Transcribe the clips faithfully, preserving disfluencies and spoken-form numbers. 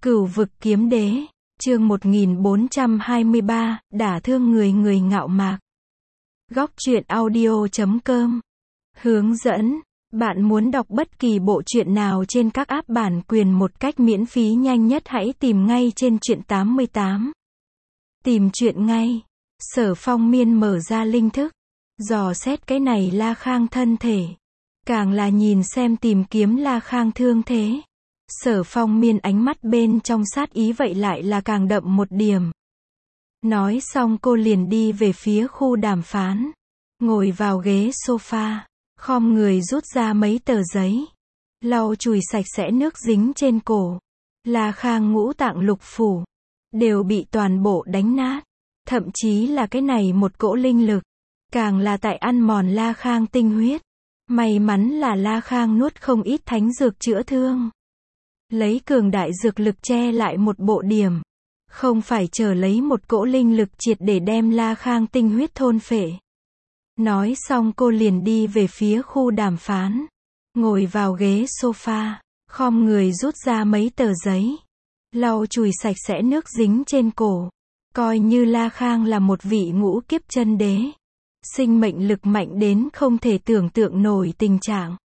Cửu vực kiếm đế, chương một nghìn bốn trăm hai mươi ba, đả thương người người ngạo mạc. Góc truyện audio chấm com. Hướng dẫn, bạn muốn đọc bất kỳ bộ truyện nào trên các app bản quyền một cách miễn phí nhanh nhất hãy tìm ngay trên truyện tám mươi tám. Tìm truyện ngay. Sở Phong Miên mở ra linh thức, dò xét cái này La Khang thân thể. Càng là nhìn xem tìm kiếm La Khang thương thế. Sở Phong Miên ánh mắt bên trong sát ý vậy lại là càng đậm một điểm. Nói xong cô liền đi về phía khu đàm phán. Ngồi vào ghế sofa, khom người rút ra mấy tờ giấy. Lau chùi sạch sẽ nước dính trên cổ. La Khang ngũ tạng lục phủ đều bị toàn bộ đánh nát. Thậm chí là cái này một cỗ linh lực, càng là tại ăn mòn La Khang tinh huyết. May mắn là La Khang nuốt không ít thánh dược chữa thương. Lấy cường đại dược lực che lại một bộ điểm. Không phải chờ lấy một cỗ linh lực triệt để đem La Khang tinh huyết thôn phệ. Nói xong cô liền đi về phía khu đàm phán. Ngồi vào ghế sofa, khom người rút ra mấy tờ giấy. Lau chùi sạch sẽ nước dính trên cổ. Coi như La Khang là một vị ngũ kiếp chân đế. Sinh mệnh lực mạnh đến không thể tưởng tượng nổi tình trạng.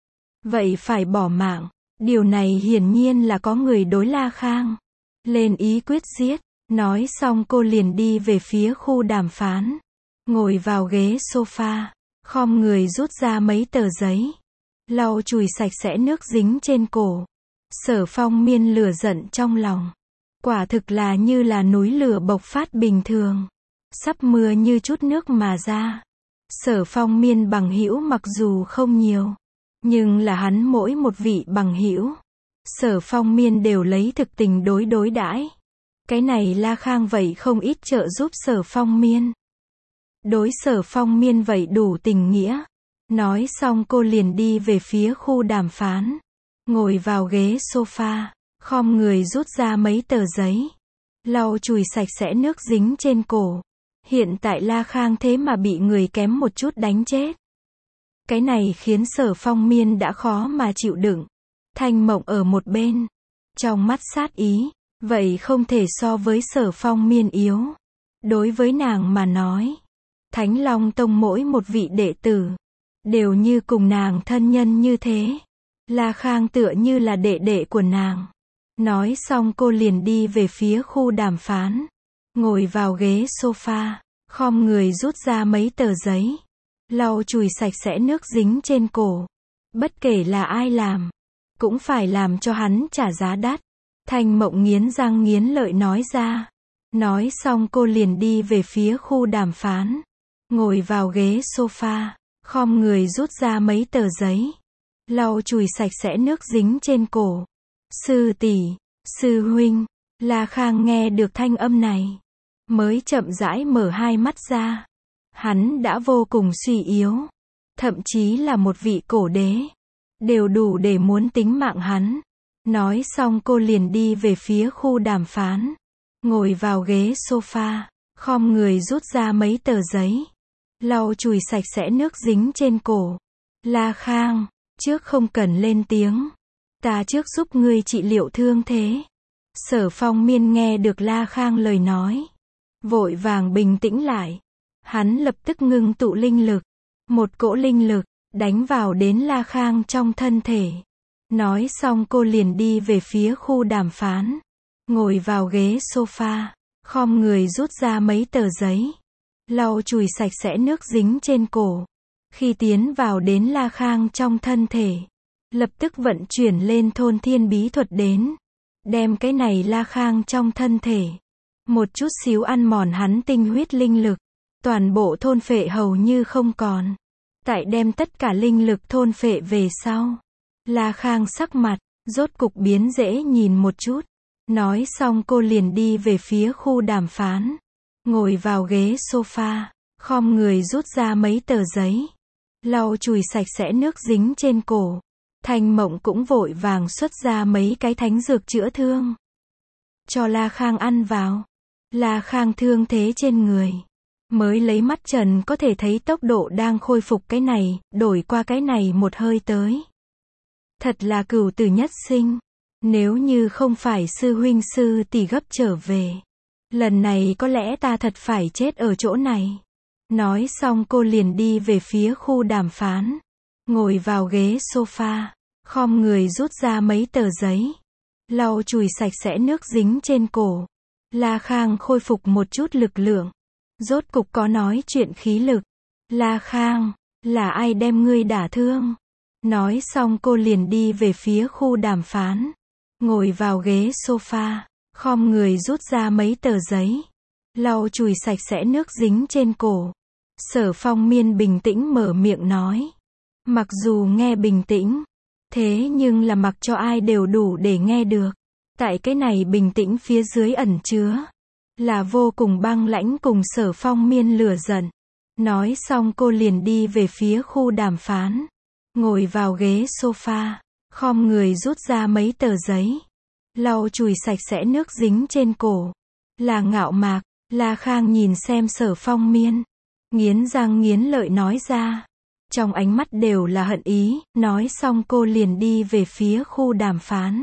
Vậy phải bỏ mạng. Điều này hiển nhiên là có người đối La Khang lên ý quyết giết. Nói xong cô liền đi về phía khu đàm phán. Ngồi vào ghế sofa, khom người rút ra mấy tờ giấy. Lau chùi sạch sẽ nước dính trên cổ. Sở Phong Miên lửa giận trong lòng. Quả thực là như là núi lửa bộc phát bình thường. Sắp mưa như chút nước mà ra. Sở Phong Miên bằng hữu mặc dù không nhiều, nhưng là hắn mỗi một vị bằng hữu, Sở Phong Miên đều lấy thực tình đối đối đãi. Cái này La Khang vậy không ít trợ giúp Sở Phong Miên. Đối Sở Phong Miên vậy đủ tình nghĩa. Nói xong cô liền đi về phía khu đàm phán. Ngồi vào ghế sofa, khom người rút ra mấy tờ giấy. Lau chùi sạch sẽ nước dính trên cổ. Hiện tại La Khang thế mà bị người kém một chút đánh chết. Cái này khiến Sở Phong Miên đã khó mà chịu đựng. Thanh Mộng ở một bên, trong mắt sát ý, vậy không thể so với Sở Phong Miên yếu. Đối với nàng mà nói, Thánh Long Tông mỗi một vị đệ tử đều như cùng nàng thân nhân như thế. La Khang tựa như là đệ đệ của nàng. Nói xong cô liền đi về phía khu đàm phán. Ngồi vào ghế sofa, khom người rút ra mấy tờ giấy. Lau chùi sạch sẽ nước dính trên cổ. Bất kể là ai làm, cũng phải làm cho hắn trả giá đắt. Thanh Mộng nghiến răng nghiến lợi nói ra. Nói xong cô liền đi về phía khu đàm phán. Ngồi vào ghế sofa, khom người rút ra mấy tờ giấy. Lau chùi sạch sẽ nước dính trên cổ. Sư tỷ, sư huynh. La Khang nghe được thanh âm này, mới chậm rãi mở hai mắt ra. Hắn đã vô cùng suy yếu. Thậm chí là một vị cổ đế đều đủ để muốn tính mạng hắn. Nói xong cô liền đi về phía khu đàm phán. Ngồi vào ghế sofa, khom người rút ra mấy tờ giấy. Lau chùi sạch sẽ nước dính trên cổ. La Khang, trước không cần lên tiếng. Ta trước giúp ngươi trị liệu thương thế. Sở Phong Miên nghe được La Khang lời nói, vội vàng bình tĩnh lại. Hắn lập tức ngưng tụ linh lực. Một cỗ linh lực đánh vào đến La Khang trong thân thể. Nói xong cô liền đi về phía khu đàm phán. Ngồi vào ghế sofa, khom người rút ra mấy tờ giấy. Lau chùi sạch sẽ nước dính trên cổ. Khi tiến vào đến La Khang trong thân thể, lập tức vận chuyển lên thôn thiên bí thuật đến. Đem cái này La Khang trong thân thể, một chút xíu ăn mòn hắn tinh huyết linh lực. Toàn bộ thôn phệ hầu như không còn. Tại đem tất cả linh lực thôn phệ về sau, La Khang sắc mặt rốt cục biến dễ nhìn một chút. Nói xong cô liền đi về phía khu đàm phán. Ngồi vào ghế sofa, khom người rút ra mấy tờ giấy. Lau chùi sạch sẽ nước dính trên cổ. Thanh Mộng cũng vội vàng xuất ra mấy cái thánh dược chữa thương, cho La Khang ăn vào. La Khang thương thế trên người, mới lấy mắt trần có thể thấy tốc độ đang khôi phục cái này, đổi qua cái này một hơi tới. Thật là cửu tử nhất sinh. Nếu như không phải sư huynh sư tỷ gấp trở về, lần này có lẽ ta thật phải chết ở chỗ này. Nói xong cô liền đi về phía khu đàm phán. Ngồi vào ghế sofa, khom người rút ra mấy tờ giấy. Lau chùi sạch sẽ nước dính trên cổ. La Khang khôi phục một chút lực lượng. Rốt cục có nói chuyện khí lực. La Khang, là ai đem ngươi đả thương? Nói xong cô liền đi về phía khu đàm phán. Ngồi vào ghế sofa, khom người rút ra mấy tờ giấy. Lau chùi sạch sẽ nước dính trên cổ. Sở Phong Miên bình tĩnh mở miệng nói. Mặc dù nghe bình tĩnh, thế nhưng là mặc cho ai đều đủ để nghe được. Tại cái này bình tĩnh phía dưới ẩn chứa là vô cùng băng lãnh cùng Sở Phong Miên lửa giận. Nói xong cô liền đi về phía khu đàm phán. Ngồi vào ghế sofa, khom người rút ra mấy tờ giấy. Lau chùi sạch sẽ nước dính trên cổ. Là Ngạo Mạc. La Khang nhìn xem Sở Phong Miên, nghiến răng nghiến lợi nói ra. Trong ánh mắt đều là hận ý. Nói xong cô liền đi về phía khu đàm phán.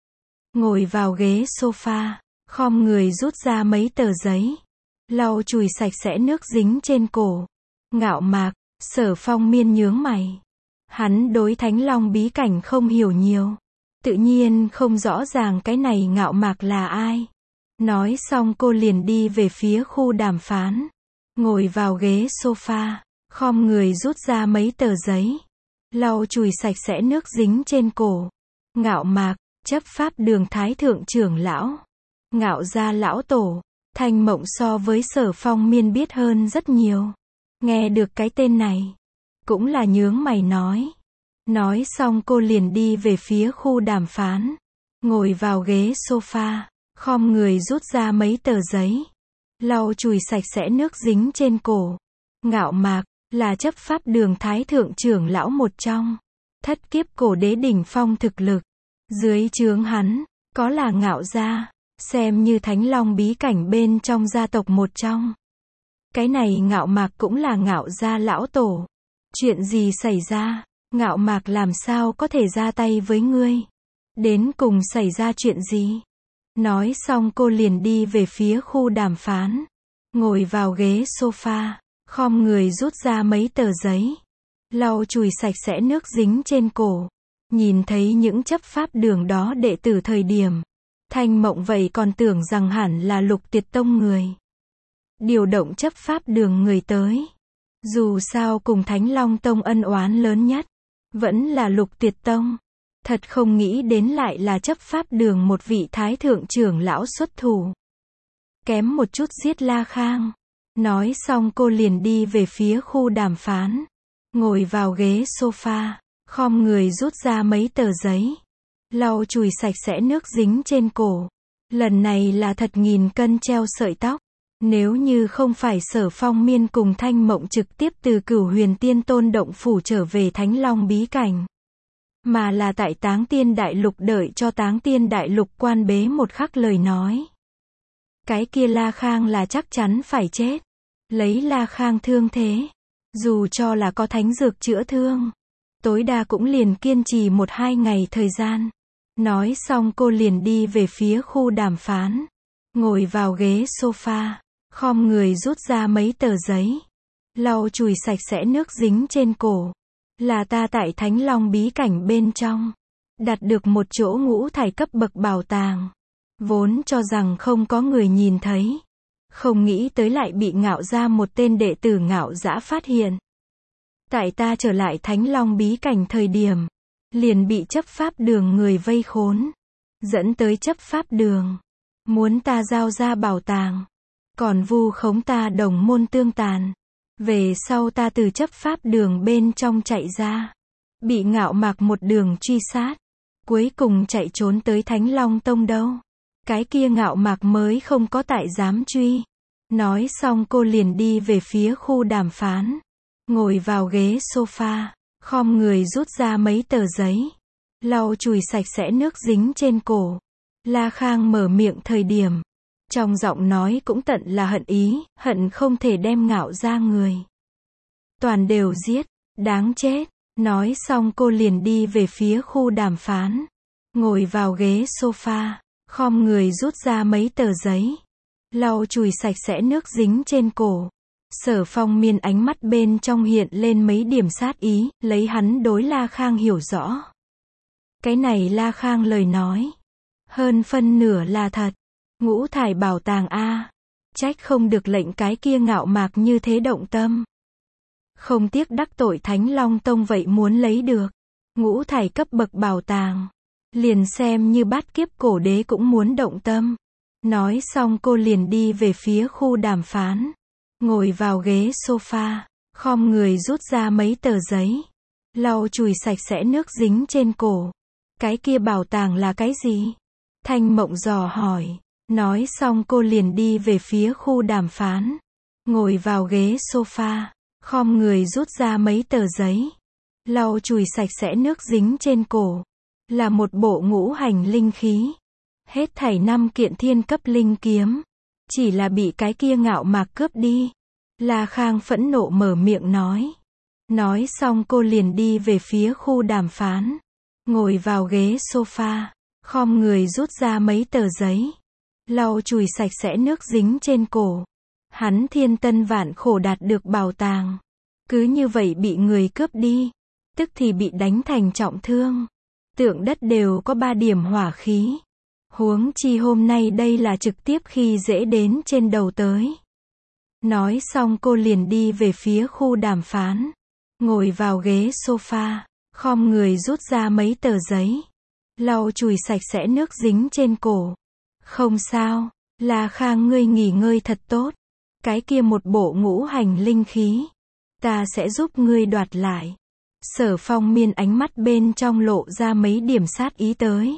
Ngồi vào ghế sofa, khom người rút ra mấy tờ giấy. Lau chùi sạch sẽ nước dính trên cổ. Ngạo Mạc. Sở Phong Miên nhướng mày. Hắn đối Thánh Long bí cảnh không hiểu nhiều, tự nhiên không rõ ràng cái này Ngạo Mạc là ai. Nói xong cô liền đi về phía khu đàm phán. Ngồi vào ghế sofa, khom người rút ra mấy tờ giấy. Lau chùi sạch sẽ nước dính trên cổ. Ngạo Mạc. Chấp pháp đường thái thượng trưởng lão. Ngạo gia lão tổ. Thanh Mộng so với Sở Phong Miên biết hơn rất nhiều. Nghe được cái tên này, cũng là nhướng mày nói. Nói xong cô liền đi về phía khu đàm phán. Ngồi vào ghế sofa, khom người rút ra mấy tờ giấy. Lau chùi sạch sẽ nước dính trên cổ. Ngạo Mạc, là chấp pháp đường thái thượng trưởng lão một trong. Thất kiếp cổ đế đỉnh phong thực lực. Dưới trướng hắn, có là Ngạo gia, xem như Thánh Long bí cảnh bên trong gia tộc một trong. Cái này Ngạo Mạc cũng là Ngạo gia lão tổ. Chuyện gì xảy ra? Ngạo Mạc làm sao có thể ra tay với ngươi? Đến cùng xảy ra chuyện gì? Nói xong cô liền đi về phía khu đàm phán. Ngồi vào ghế sofa, khom người rút ra mấy tờ giấy. Lau chùi sạch sẽ nước dính trên cổ. Nhìn thấy những chấp pháp đường đó đệ tử thời điểm, Thanh Mộng vậy còn tưởng rằng hẳn là Lục Tiệt Tông người. Điều động chấp pháp đường người tới. Dù sao cùng Thánh Long Tông ân oán lớn nhất, vẫn là Lục Tiệt Tông. Thật không nghĩ đến lại là chấp pháp đường một vị thái thượng trưởng lão xuất thủ. Kém một chút giết La Khang. Nói xong cô liền đi về phía khu đàm phán. Ngồi vào ghế sofa, khom người rút ra mấy tờ giấy. Lau chùi sạch sẽ nước dính trên cổ. Lần này là thật nghìn cân treo sợi tóc. Nếu như không phải Sở Phong Miên cùng Thanh Mộng trực tiếp từ Cửu Huyền Tiên Tôn động phủ trở về Thánh Long bí cảnh, mà là tại Táng Tiên Đại Lục đợi cho Táng Tiên Đại Lục quan bế một khắc lời nói, cái kia La Khang là chắc chắn phải chết. Lấy La Khang thương thế, dù cho là có thánh dược chữa thương, tối đa cũng liền kiên trì một hai ngày thời gian. Nói xong cô liền đi về phía khu đàm phán. Ngồi vào ghế sofa, khom người rút ra mấy tờ giấy. Lau chùi sạch sẽ nước dính trên cổ. Là ta tại Thánh Long bí cảnh bên trong đạt được một chỗ ngũ thải cấp bậc bảo tàng. Vốn cho rằng không có người nhìn thấy, không nghĩ tới lại bị Ngạo gia một tên đệ tử Ngạo Dã phát hiện. Tại ta trở lại Thánh Long bí cảnh thời điểm, liền bị chấp pháp đường người vây khốn, dẫn tới chấp pháp đường, muốn ta giao ra bảo tàng, còn vu khống ta đồng môn tương tàn. Về sau ta từ chấp pháp đường bên trong chạy ra, bị Ngạo Mạc một đường truy sát, cuối cùng chạy trốn tới Thánh Long Tông đâu. Cái kia Ngạo Mạc mới không có tại dám truy. Nói xong cô liền đi về phía khu đàm phán. Ngồi vào ghế sofa, khom người rút ra mấy tờ giấy. Lau chùi sạch sẽ nước dính trên cổ. La Khang mở miệng thời điểm, trong giọng nói cũng tận là hận ý, hận không thể đem Ngạo gia người toàn đều giết, đáng chết. Nói xong cô liền đi về phía khu đàm phán. ngồi vào ghế sofa, khom người rút ra mấy tờ giấy, lau chùi sạch sẽ nước dính trên cổ. Sở Phong Miên ánh mắt bên trong hiện lên mấy điểm sát ý, lấy hắn đối La Khang hiểu rõ. Cái này La Khang lời nói, hơn phân nửa là thật. Ngũ thải bảo tàng a, trách không được lệnh cái kia ngạo mạc như thế động tâm. Không tiếc đắc tội Thánh Long Tông vậy muốn lấy được. Ngũ thải cấp bậc bảo tàng, liền xem như bát kiếp cổ đế cũng muốn động tâm. Nói xong cô liền đi về phía khu đàm phán. Ngồi vào ghế sofa, khom người rút ra mấy tờ giấy, lau chùi sạch sẽ nước dính trên cổ. Cái kia bảo tàng là cái gì? Thanh Mộng dò hỏi. Nói xong cô liền đi về phía khu đàm phán. Ngồi vào ghế sofa, khom người rút ra mấy tờ giấy, lau chùi sạch sẽ nước dính trên cổ. Là một bộ ngũ hành linh khí. Hết thảy năm kiện thiên cấp linh kiếm. Chỉ là bị cái kia ngạo mạc cướp đi. La Khang phẫn nộ mở miệng nói. Nói xong cô liền đi về phía khu đàm phán. Ngồi vào ghế sofa, khom người rút ra mấy tờ giấy, lau chùi sạch sẽ nước dính trên cổ. Hắn thiên tân vạn khổ đạt được bảo tàng, cứ như vậy bị người cướp đi, tức thì bị đánh thành trọng thương. Tượng đất đều có ba điểm hỏa khí. Huống chi hôm nay đây là trực tiếp khi dễ đến trên đầu tới. Nói xong cô liền đi về phía khu đàm phán. Ngồi vào ghế sofa, khom người rút ra mấy tờ giấy, lau chùi sạch sẽ nước dính trên cổ. Không sao, La Khang ngươi nghỉ ngơi thật tốt. Cái kia một bộ ngũ hành linh khí, ta sẽ giúp ngươi đoạt lại. Sở Phong Miên ánh mắt bên trong lộ ra mấy điểm sát ý tới.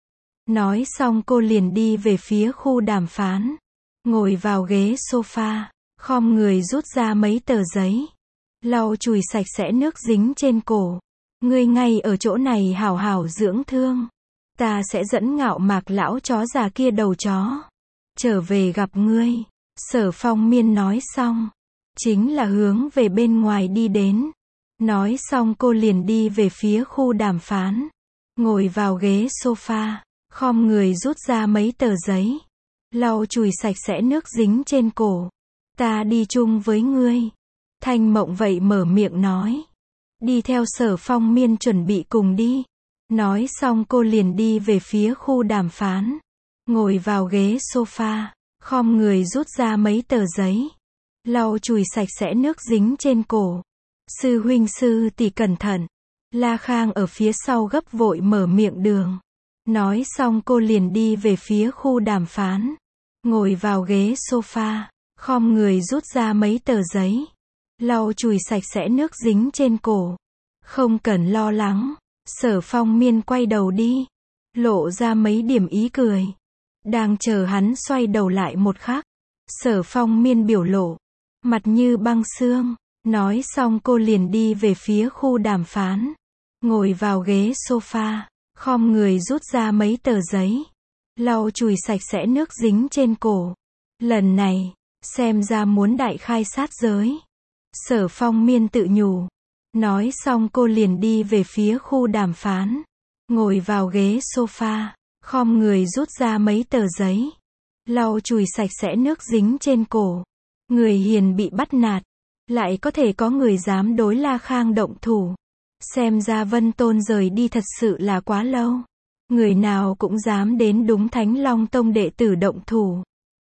Nói xong cô liền đi về phía khu đàm phán. Ngồi vào ghế sofa, khom người rút ra mấy tờ giấy, lau chùi sạch sẽ nước dính trên cổ. Ngươi ngay ở chỗ này hảo hảo dưỡng thương. Ta sẽ dẫn ngạo mạc lão chó già kia đầu chó trở về gặp ngươi. Sở Phong Miên nói xong, chính là hướng về bên ngoài đi đến. Nói xong cô liền đi về phía khu đàm phán. Ngồi vào ghế sofa, khom người rút ra mấy tờ giấy, lau chùi sạch sẽ nước dính trên cổ. Ta đi chung với ngươi. Thanh Mộng vậy mở miệng nói. Đi theo Sở Phong Miên chuẩn bị cùng đi. Nói xong cô liền đi về phía khu đàm phán. Ngồi vào ghế sofa, khom người rút ra mấy tờ giấy, lau chùi sạch sẽ nước dính trên cổ. Sư huynh sư tỷ cẩn thận. La Khang ở phía sau gấp vội mở miệng đường. Nói xong cô liền đi về phía khu đàm phán. Ngồi vào ghế sofa, khom người rút ra mấy tờ giấy, lau chùi sạch sẽ nước dính trên cổ. Không cần lo lắng. Sở Phong Miên quay đầu đi, lộ ra mấy điểm ý cười. Đang chờ hắn xoay đầu lại một khắc, Sở Phong Miên biểu lộ mặt như băng xương. Nói xong cô liền đi về phía khu đàm phán. Ngồi vào ghế sofa, khom người rút ra mấy tờ giấy, lau chùi sạch sẽ nước dính trên cổ. Lần này, xem ra muốn đại khai sát giới. Sở Phong Miên tự nhủ. Nói xong cô liền đi về phía khu đàm phán. Ngồi vào ghế sofa, khom người rút ra mấy tờ giấy, lau chùi sạch sẽ nước dính trên cổ. Người hiền bị bắt nạt, lại có thể có người dám đối La Khang động thủ. Xem ra Vân Tôn rời đi thật sự là quá lâu. Người nào cũng dám đến đúng Thánh Long Tông đệ tử động thủ.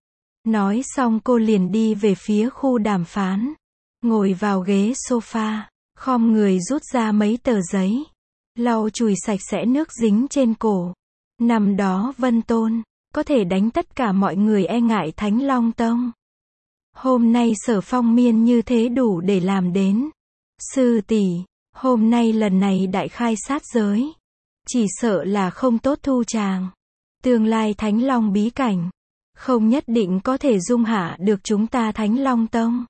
Nói xong cô liền đi về phía khu đàm phán. Ngồi vào ghế sofa, khom người rút ra mấy tờ giấy, lau chùi sạch sẽ nước dính trên cổ. Năm đó Vân Tôn có thể đánh tất cả mọi người e ngại Thánh Long Tông. Hôm nay Sở Phong Miên như thế đủ để làm đến. Sư tỷ, hôm nay lần này đại khai sát giới, chỉ sợ là không tốt thu tràng. Tương lai Thánh Long bí cảnh, không nhất định có thể dung hạ được chúng ta Thánh Long Tông.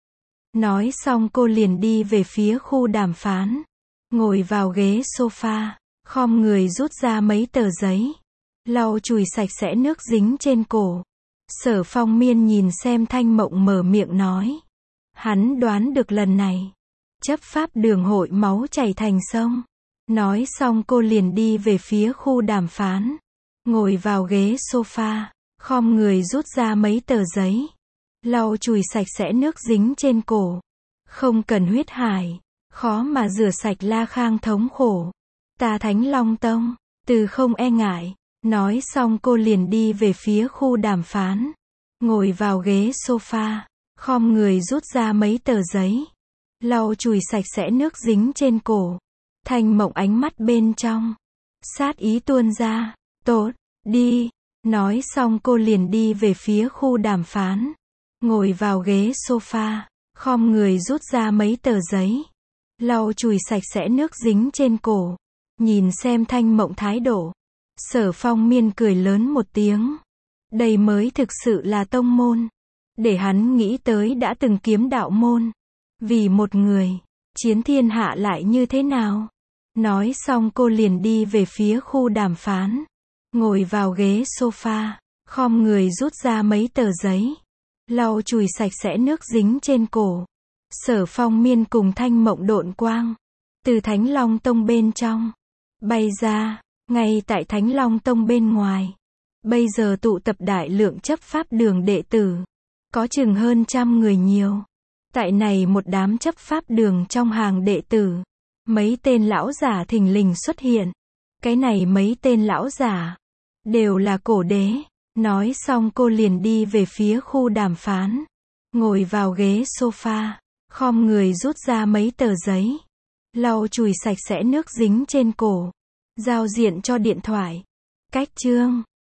Nói xong cô liền đi về phía khu đàm phán. Ngồi vào ghế sofa, khom người rút ra mấy tờ giấy, lau chùi sạch sẽ nước dính trên cổ. Sở Phong Miên nhìn xem Thanh Mộng mở miệng nói. Hắn đoán được lần này, chấp pháp đường hội máu chảy thành sông. Nói xong cô liền đi về phía khu đàm phán. Ngồi vào ghế sofa, khom người rút ra mấy tờ giấy. Lau chùi sạch sẽ nước dính trên cổ. Không cần huyết hải, khó mà rửa sạch La Khang thống khổ. Ta Thánh Long Tông, từ không e ngại. Nói xong cô liền đi về phía khu đàm phán. Ngồi vào ghế sofa, khom người rút ra mấy tờ giấy. Lau chùi sạch sẽ nước dính trên cổ. Thanh Mộng ánh mắt bên trong. Sát ý tuôn ra. Tốt, đi. Nói xong cô liền đi về phía khu đàm phán. Ngồi vào ghế sofa, khom người rút ra mấy tờ giấy. Lau chùi sạch sẽ nước dính trên cổ. Nhìn xem Thanh Mộng thái độ. Sở Phong Miên cười lớn một tiếng. Đây mới thực sự là tông môn. Để hắn nghĩ tới đã từng kiếm đạo môn. Vì một người, chiến thiên hạ lại như thế nào? Nói xong cô liền đi về phía khu đàm phán. Ngồi vào ghế sofa, khom người rút ra mấy tờ giấy. Lau chùi sạch sẽ nước dính trên cổ. Sở Phong Miên cùng Thanh Mộng độn quang. Từ Thánh Long Tông bên trong. Bay ra, ngay tại Thánh Long Tông bên ngoài. Bây giờ tụ tập đại lượng chấp pháp đường đệ tử. Có chừng hơn trăm người nhiều. Tại này một đám chấp pháp đường trong hàng đệ tử. Mấy tên lão giả thình lình xuất hiện. Cái này mấy tên lão giả đều là cổ đế. Nói xong cô liền đi về phía khu đàm phán. Ngồi vào ghế sofa, khom người rút ra mấy tờ giấy. Lau chùi sạch sẽ nước dính trên cổ. Giao diện cho điện thoại. Cách chương